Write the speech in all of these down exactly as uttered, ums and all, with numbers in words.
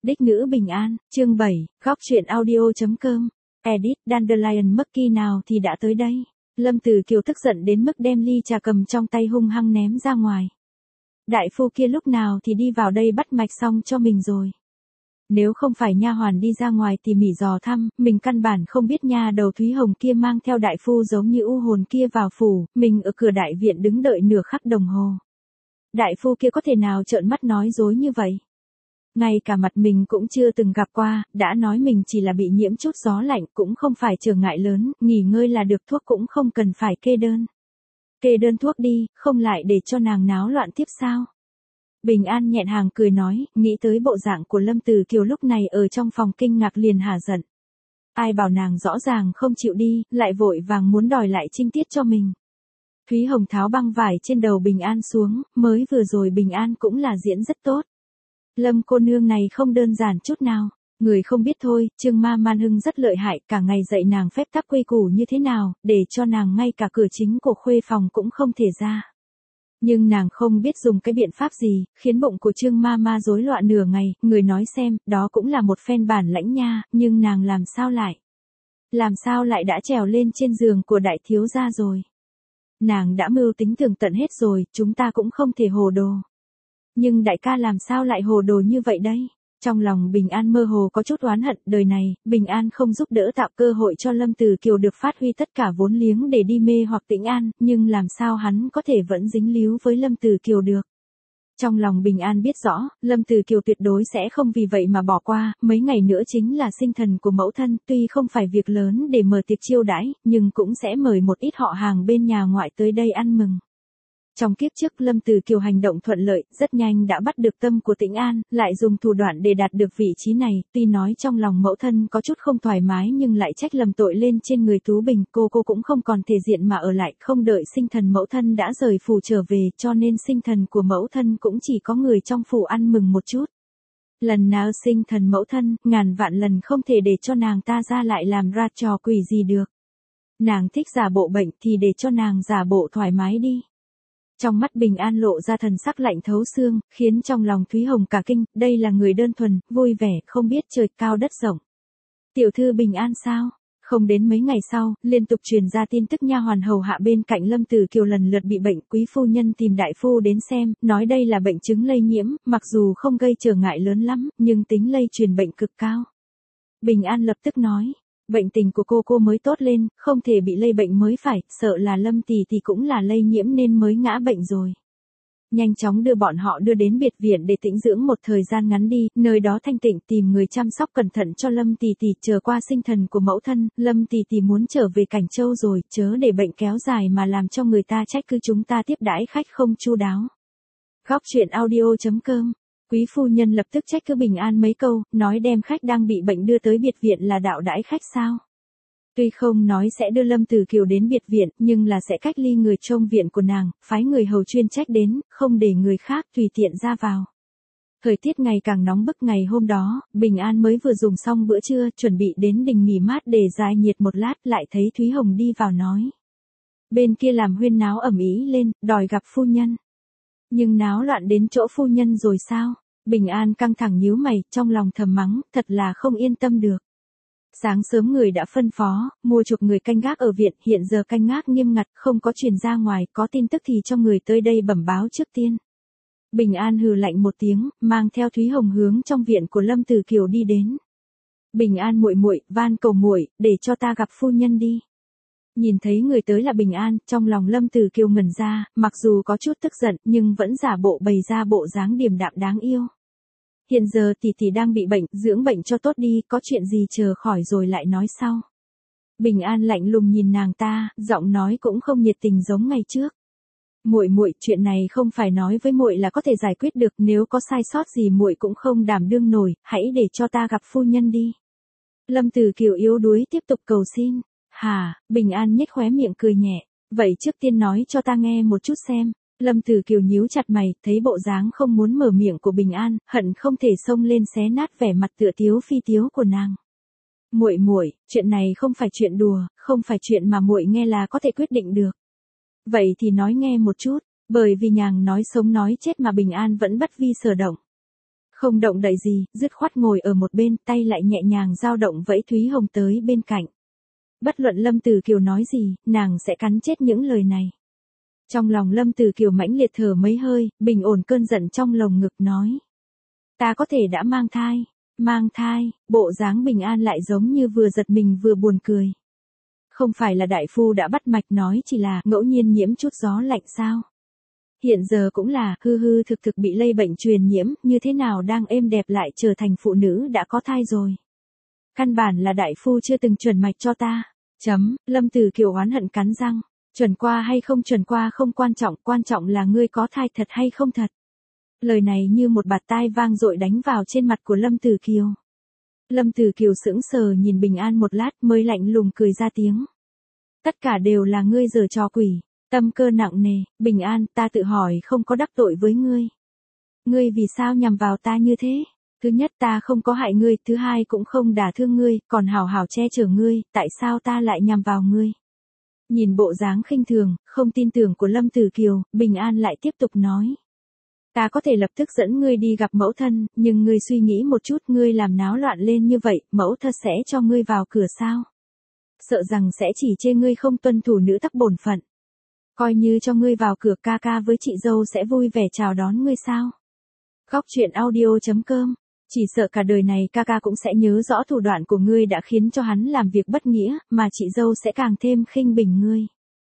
Đích nữ bình an, chương bảy, góc truyện audio.com, edit, Dandelion Monkey nào thì đã tới đây. Lâm Từ Kiều tức giận đến mức đem ly trà cầm trong tay hung hăng ném ra ngoài. Đại phu kia lúc nào thì đi vào đây bắt mạch xong cho mình rồi. Nếu không phải nha hoàn đi ra ngoài thì mỉ dò thăm, mình căn bản không biết nha đầu Thúy Hồng kia mang theo đại phu giống như u hồn kia vào phủ, mình ở cửa đại viện đứng đợi nửa khắc đồng hồ. Đại phu kia có thể nào trợn mắt nói dối như vậy? Ngay cả mặt mình cũng chưa từng gặp qua, đã nói mình chỉ là bị nhiễm chút gió lạnh cũng không phải trở ngại lớn, nghỉ ngơi là được, thuốc cũng không cần phải kê đơn. Kê đơn thuốc đi, không lại để cho nàng náo loạn tiếp sao? Bình An nhẹn hàng cười nói, nghĩ tới bộ dạng của Lâm Từ Kiều lúc này ở trong phòng kinh ngạc liền hả giận. Ai bảo nàng rõ ràng không chịu đi, lại vội vàng muốn đòi lại trinh tiết cho mình. Thúy Hồng tháo băng vải trên đầu Bình An xuống, mới vừa rồi Bình An cũng là diễn rất tốt. Lâm cô nương này không đơn giản chút nào, người không biết thôi, Trương Ma Man Hưng rất lợi hại, cả ngày dạy nàng phép tắc quy củ như thế nào, để cho nàng ngay cả cửa chính của khuê phòng cũng không thể ra. Nhưng nàng không biết dùng cái biện pháp gì, khiến bụng của Trương Ma Ma rối loạn nửa ngày, người nói xem, đó cũng là một phen bản lãnh nha, nhưng nàng làm sao lại? Làm sao lại đã trèo lên trên giường của đại thiếu gia rồi? Nàng đã mưu tính tường tận hết rồi, chúng ta cũng không thể hồ đồ. Nhưng đại ca làm sao lại hồ đồ như vậy đây? Trong lòng Bình An mơ hồ có chút oán hận, đời này, Bình An không giúp đỡ tạo cơ hội cho Lâm Từ Kiều được phát huy tất cả vốn liếng để đi mê hoặc Tĩnh An, nhưng làm sao hắn có thể vẫn dính líu với Lâm Từ Kiều được? Trong lòng Bình An biết rõ, Lâm Từ Kiều tuyệt đối sẽ không vì vậy mà bỏ qua, mấy ngày nữa chính là sinh thần của mẫu thân, tuy không phải việc lớn để mở tiệc chiêu đãi, nhưng cũng sẽ mời một ít họ hàng bên nhà ngoại tới đây ăn mừng. Trong kiếp trước Lâm Từ Kiều hành động thuận lợi, rất nhanh đã bắt được tâm của Tĩnh An, lại dùng thủ đoạn để đạt được vị trí này, tuy nói trong lòng mẫu thân có chút không thoải mái nhưng lại trách lầm tội lên trên người Tú Bình, cô cô cũng không còn thể diện mà ở lại, không đợi sinh thần mẫu thân đã rời phủ trở về, cho nên sinh thần của mẫu thân cũng chỉ có người trong phủ ăn mừng một chút. Lần nào sinh thần mẫu thân, ngàn vạn lần không thể để cho nàng ta ra lại làm ra trò quỷ gì được. Nàng thích giả bộ bệnh thì để cho nàng giả bộ thoải mái đi. Trong mắt Bình An lộ ra thần sắc lạnh thấu xương, khiến trong lòng Thúy Hồng cả kinh, đây là người đơn thuần, vui vẻ, không biết trời cao đất rộng. Tiểu thư Bình An sao? Không đến mấy ngày sau, liên tục truyền ra tin tức nha hoàn hầu hạ bên cạnh Lâm Từ Kiều lần lượt bị bệnh, quý phu nhân tìm đại phu đến xem, nói đây là bệnh chứng lây nhiễm, mặc dù không gây trở ngại lớn lắm, nhưng tính lây truyền bệnh cực cao. Bình An lập tức nói. Bệnh tình của cô cô mới tốt lên, không thể bị lây bệnh mới phải, sợ là Lâm tỷ tỷ cũng là lây nhiễm nên mới ngã bệnh rồi. Nhanh chóng đưa bọn họ đưa đến biệt viện để tĩnh dưỡng một thời gian ngắn đi, nơi đó thanh tịnh, tìm người chăm sóc cẩn thận cho Lâm tỷ tỷ, chờ qua sinh thần của mẫu thân, Lâm tỷ tỷ muốn trở về Cảnh Châu rồi, chớ để bệnh kéo dài mà làm cho người ta trách cứ chúng ta tiếp đãi khách không chu đáo. Góc truyện audio.com. Quý phu nhân lập tức trách cứ Bình An mấy câu, nói đem khách đang bị bệnh đưa tới biệt viện là đạo đãi khách sao. Tuy không nói sẽ đưa Lâm Từ Kiều đến biệt viện, nhưng là sẽ cách ly người trông viện của nàng, phái người hầu chuyên trách đến, không để người khác tùy tiện ra vào. Thời tiết ngày càng nóng bức, ngày hôm đó, Bình An mới vừa dùng xong bữa trưa, chuẩn bị đến đình nghỉ mát để giải nhiệt một lát, lại thấy Thúy Hồng đi vào nói. Bên kia làm huyên náo ầm ĩ lên, đòi gặp phu nhân. Nhưng náo loạn đến chỗ phu nhân rồi sao? Bình An căng thẳng nhíu mày, trong lòng thầm mắng, thật là không yên tâm được. Sáng sớm người đã phân phó, mua chuộc người canh gác ở viện, hiện giờ canh gác nghiêm ngặt, không có truyền ra ngoài, có tin tức thì cho người tới đây bẩm báo trước tiên. Bình An hừ lạnh một tiếng, mang theo Thúy Hồng hướng trong viện của Lâm Từ Kiều đi đến. Bình An muội muội, van cầu muội, để cho ta gặp phu nhân đi. Nhìn thấy người tới là Bình An, trong lòng Lâm Từ Kiều ngẩn ra, mặc dù có chút tức giận, nhưng vẫn giả bộ bày ra bộ dáng điềm đạm đáng yêu. Hiện giờ tỷ tỷ đang bị bệnh, dưỡng bệnh cho tốt đi, có chuyện gì chờ khỏi rồi lại nói sau. Bình An lạnh lùng nhìn nàng ta, giọng nói cũng không nhiệt tình giống ngày trước. Muội muội, chuyện này không phải nói với muội là có thể giải quyết được, nếu có sai sót gì muội cũng không đảm đương nổi, hãy để cho ta gặp phu nhân đi. Lâm Từ Kiều yếu đuối tiếp tục cầu xin. Hả? Bình An nhếch khóe miệng cười nhẹ. Vậy trước tiên nói cho ta nghe một chút xem. Lâm Từ Kiều nhíu chặt mày, thấy bộ dáng không muốn mở miệng của Bình An, hận không thể xông lên xé nát vẻ mặt tựa tiếu phi tiếu của nàng. Muội muội, chuyện này không phải chuyện đùa, không phải chuyện mà muội nghe là có thể quyết định được. Vậy thì nói nghe một chút, bởi vì nhàng nói sống nói chết mà Bình An vẫn bất vi sở động. Không động đậy gì, dứt khoát ngồi ở một bên, tay lại nhẹ nhàng dao động vẫy Thúy Hồng tới bên cạnh. Bất luận Lâm Tử Kiều nói gì, nàng sẽ cắn chết những lời này. Trong lòng Lâm Tử Kiều mãnh liệt thở mấy hơi, bình ổn cơn giận trong lồng ngực nói. Ta có thể đã mang thai, mang thai, bộ dáng Bình An lại giống như vừa giật mình vừa buồn cười. Không phải là đại phu đã bắt mạch nói chỉ là ngẫu nhiên nhiễm chút gió lạnh sao? Hiện giờ cũng là hư hư thực thực bị lây bệnh truyền nhiễm, như thế nào đang êm đẹp lại trở thành phụ nữ đã có thai rồi. Căn bản là đại phu chưa từng chuẩn mạch cho ta. Chấm, Lâm Tử Kiều oán hận cắn răng. Chuẩn qua hay không chuẩn qua không quan trọng, quan trọng là ngươi có thai thật hay không thật. Lời này như một bạt tai vang dội đánh vào trên mặt của Lâm Tử Kiều. Lâm Tử Kiều sững sờ nhìn Bình An một lát mới lạnh lùng cười ra tiếng. Tất cả đều là ngươi giở trò quỷ, tâm cơ nặng nề, Bình An, ta tự hỏi không có đắc tội với ngươi. Ngươi vì sao nhằm vào ta như thế? Thứ nhất ta không có hại ngươi, thứ hai cũng không đả thương ngươi, còn hảo hảo che chở ngươi, tại sao ta lại nhằm vào ngươi? Nhìn bộ dáng khinh thường, không tin tưởng của Lâm Tử Kiều, Bình An lại tiếp tục nói. Ta có thể lập tức dẫn ngươi đi gặp mẫu thân, nhưng ngươi suy nghĩ một chút, ngươi làm náo loạn lên như vậy, mẫu thân sẽ cho ngươi vào cửa sao? Sợ rằng sẽ chỉ chê ngươi không tuân thủ nữ tắc bổn phận. Coi như cho ngươi vào cửa, ca ca với chị dâu sẽ vui vẻ chào đón ngươi sao? Góc truyện audio chấm com. Chỉ sợ cả đời này ca ca cũng sẽ nhớ rõ thủ đoạn của ngươi đã khiến cho hắn làm việc bất nghĩa, mà chị dâu sẽ càng thêm khinh bỉ ngươi.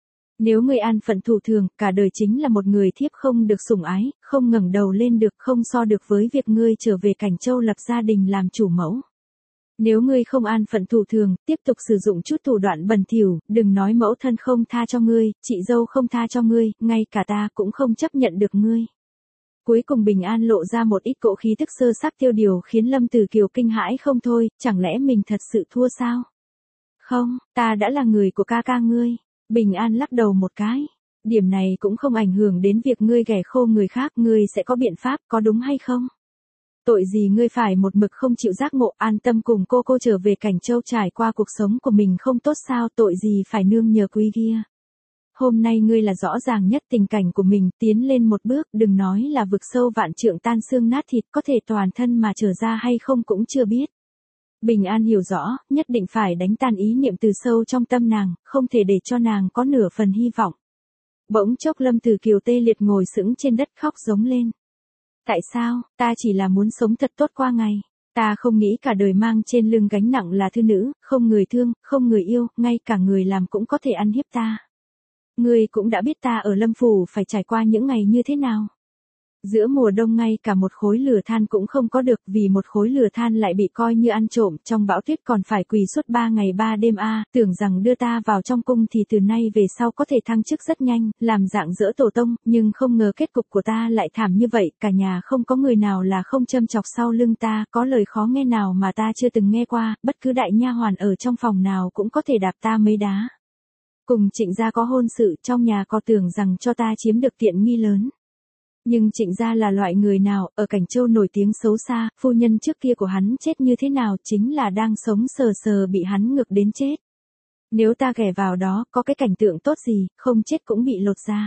Nếu ngươi an phận thủ thường, cả đời chính là một người thiếp không được sủng ái, không ngẩng đầu lên được, không so được với việc ngươi trở về Cảnh Châu lập gia đình làm chủ mẫu. Nếu ngươi không an phận thủ thường, tiếp tục sử dụng chút thủ đoạn bẩn thỉu, đừng nói mẫu thân không tha cho ngươi, chị dâu không tha cho ngươi, ngay cả ta cũng không chấp nhận được ngươi. Cuối cùng Bình An lộ ra một ít cỗ khí tức sơ sắc tiêu điều khiến Lâm Tử Kiều kinh hãi không thôi, chẳng lẽ mình thật sự thua sao? Không, ta đã là người của ca ca ngươi. Bình An lắc đầu một cái. Điểm này cũng không ảnh hưởng đến việc ngươi ghẻ khô người khác, ngươi sẽ có biện pháp, có đúng hay không? Tội gì ngươi phải một mực không chịu giác ngộ, an tâm cùng cô cô trở về Cảnh Châu trải qua cuộc sống của mình không tốt sao, tội gì phải nương nhờ quý kia. Hôm nay ngươi là rõ ràng nhất tình cảnh của mình, tiến lên một bước, đừng nói là vực sâu vạn trượng tan xương nát thịt, có thể toàn thân mà trở ra hay không cũng chưa biết. Bình An hiểu rõ, nhất định phải đánh tan ý niệm từ sâu trong tâm nàng, không thể để cho nàng có nửa phần hy vọng. Bỗng chốc Lâm Tử Kiều tê liệt ngồi sững trên đất khóc giống lên. Tại sao, ta chỉ là muốn sống thật tốt qua ngày. Ta không nghĩ cả đời mang trên lưng gánh nặng là thư nữ, không người thương, không người yêu, ngay cả người làm cũng có thể ăn hiếp ta. Ngươi cũng đã biết ta ở Lâm Phủ phải trải qua những ngày như thế nào. Giữa mùa đông ngay cả một khối lửa than cũng không có được, vì một khối lửa than lại bị coi như ăn trộm, trong bão tuyết còn phải quỳ suốt ba ngày ba đêm a, tưởng rằng đưa ta vào trong cung thì từ nay về sau có thể thăng chức rất nhanh, làm dạng dỡ tổ tông, nhưng không ngờ kết cục của ta lại thảm như vậy, cả nhà không có người nào là không châm chọc sau lưng ta, có lời khó nghe nào mà ta chưa từng nghe qua, bất cứ đại nha hoàn ở trong phòng nào cũng có thể đạp ta mấy đá. Cùng Trịnh gia có hôn sự, trong nhà có tưởng rằng cho ta chiếm được tiện nghi lớn. Nhưng Trịnh gia là loại người nào, ở Cảnh Châu nổi tiếng xấu xa, phu nhân trước kia của hắn chết như thế nào, chính là đang sống sờ sờ bị hắn ngược đến chết. Nếu ta ghé vào đó, có cái cảnh tượng tốt gì, không chết cũng bị lột da.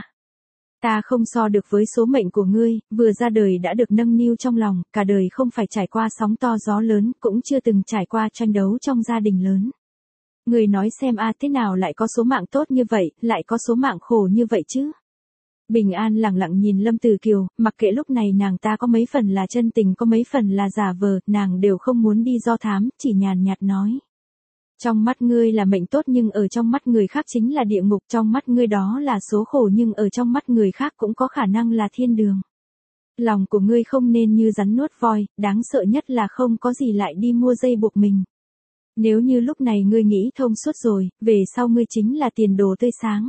Ta không so được với số mệnh của ngươi, vừa ra đời đã được nâng niu trong lòng, cả đời không phải trải qua sóng to gió lớn, cũng chưa từng trải qua tranh đấu trong gia đình lớn. Người nói xem a à, thế nào lại có số mạng tốt như vậy, lại có số mạng khổ như vậy chứ? Bình An lặng lặng nhìn Lâm Tử Kiều, mặc kệ lúc này nàng ta có mấy phần là chân tình, có mấy phần là giả vờ, nàng đều không muốn đi do thám, chỉ nhàn nhạt nói. Trong mắt ngươi là mệnh tốt nhưng ở trong mắt người khác chính là địa ngục, trong mắt ngươi đó là số khổ nhưng ở trong mắt người khác cũng có khả năng là thiên đường. Lòng của ngươi không nên như rắn nuốt voi, đáng sợ nhất là không có gì lại đi mua dây buộc mình. Nếu như lúc này ngươi nghĩ thông suốt rồi, về sau ngươi chính là tiền đồ tươi sáng.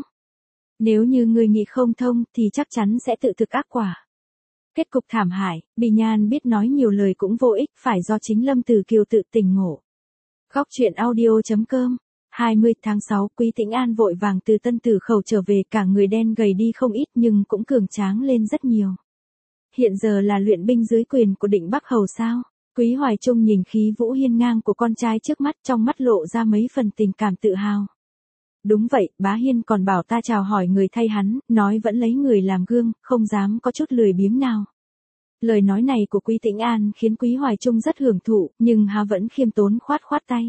Nếu như ngươi nghĩ không thông thì chắc chắn sẽ tự thực ác quả. Kết cục thảm hại, Bình An biết nói nhiều lời cũng vô ích, phải do chính Lâm Tử Kiều tự tỉnh ngộ. Góc truyện audio chấm com. hai mươi tháng sáu, Quý Tĩnh An vội vàng từ Tân Tử Khẩu trở về, cả người đen gầy đi không ít nhưng cũng cường tráng lên rất nhiều. Hiện giờ là luyện binh dưới quyền của Định Bắc Hầu sao? Quý Hoài Trung nhìn khí vũ hiên ngang của con trai trước mắt, trong mắt lộ ra mấy phần tình cảm tự hào. Đúng vậy, bá Hiên còn bảo ta chào hỏi người thay hắn, nói vẫn lấy người làm gương, không dám có chút lười biếng nào. Lời nói này của Quý Tĩnh An khiến Quý Hoài Trung rất hưởng thụ, nhưng hắn vẫn khiêm tốn khoát khoát tay.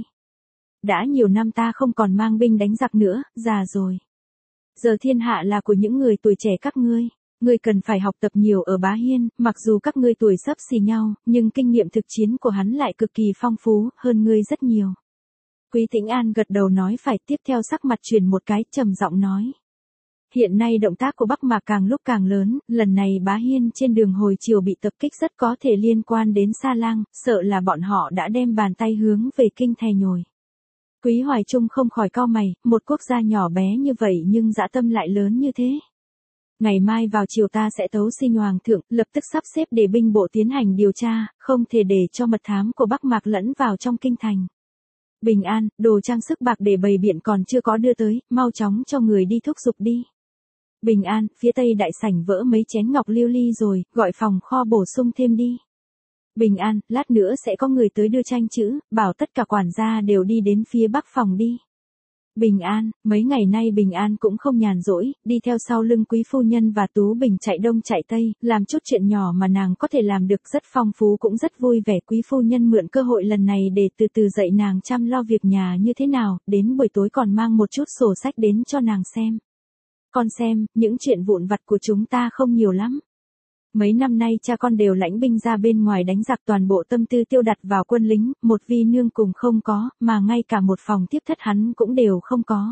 Đã nhiều năm ta không còn mang binh đánh giặc nữa, già rồi. Giờ thiên hạ là của những người tuổi trẻ các ngươi. Ngươi cần phải học tập nhiều ở Bá Hiên, mặc dù các ngươi tuổi xấp xì nhau, nhưng kinh nghiệm thực chiến của hắn lại cực kỳ phong phú, hơn ngươi rất nhiều. Quý Tĩnh An gật đầu nói phải, tiếp theo sắc mặt chuyển một cái, trầm giọng nói. Hiện nay động tác của Bắc Mạc càng lúc càng lớn, lần này Bá Hiên trên đường hồi chiều bị tập kích rất có thể liên quan đến Sa Lang, sợ là bọn họ đã đem bàn tay hướng về kinh Thè Nhồi. Quý Hoài Trung không khỏi cau mày, một quốc gia nhỏ bé như vậy nhưng dã tâm lại lớn như thế. Ngày mai vào chiều ta sẽ tấu xin hoàng thượng, lập tức sắp xếp để binh bộ tiến hành điều tra, không thể để cho mật thám của Bắc Mạc lẫn vào trong kinh thành. Bình An, đồ trang sức bạc để bày biện còn chưa có đưa tới, mau chóng cho người đi thúc giục đi. Bình An, phía tây đại sảnh vỡ mấy chén ngọc lưu ly rồi, gọi phòng kho bổ sung thêm đi. Bình An, lát nữa sẽ có người tới đưa tranh chữ, bảo tất cả quản gia đều đi đến phía bắc phòng đi. Bình An, mấy ngày nay Bình An cũng không nhàn rỗi, đi theo sau lưng Quý phu nhân và Tú Bình chạy đông chạy tây, làm chút chuyện nhỏ mà nàng có thể làm được rất phong phú cũng rất vui vẻ. Quý phu nhân mượn cơ hội lần này để từ từ dạy nàng chăm lo việc nhà như thế nào, đến buổi tối còn mang một chút sổ sách đến cho nàng xem. Con xem, những chuyện vụn vặt của chúng ta không nhiều lắm. Mấy năm nay cha con đều lãnh binh ra bên ngoài đánh giặc, toàn bộ tâm tư tiêu đặt vào quân lính, một vi nương cùng không có, mà ngay cả một phòng tiếp thất hắn cũng đều không có.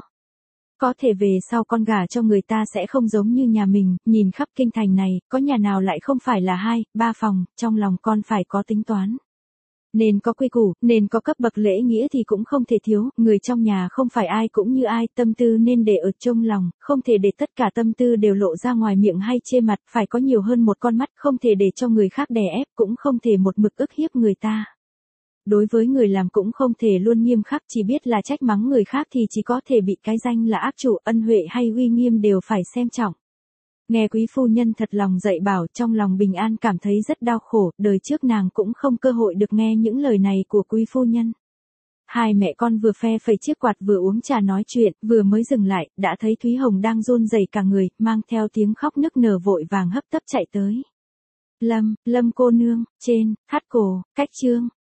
Có thể về sau con gả cho người ta sẽ không giống như nhà mình, nhìn khắp kinh thành này, có nhà nào lại không phải là hai, ba phòng, trong lòng con phải có tính toán. Nên có quy củ, nên có cấp bậc lễ nghĩa thì cũng không thể thiếu, người trong nhà không phải ai cũng như ai, tâm tư nên để ở trong lòng, không thể để tất cả tâm tư đều lộ ra ngoài miệng hay chê mặt, phải có nhiều hơn một con mắt, không thể để cho người khác đè ép, cũng không thể một mực ức hiếp người ta. Đối với người làm cũng không thể luôn nghiêm khắc, chỉ biết là trách mắng người khác thì chỉ có thể bị cái danh là ác chủ, ân huệ hay uy nghiêm đều phải xem trọng. Nghe quý phu nhân thật lòng dạy bảo, trong lòng Bình An cảm thấy rất đau khổ, đời trước nàng cũng không cơ hội được nghe những lời này của quý phu nhân. Hai mẹ con vừa phe phẩy chiếc quạt vừa uống trà nói chuyện, vừa mới dừng lại, đã thấy Thúy Hồng đang run rẩy cả người, mang theo tiếng khóc nức nở vội vàng hấp tấp chạy tới. Lâm, Lâm cô nương, trên, thắt cổ, cách chương.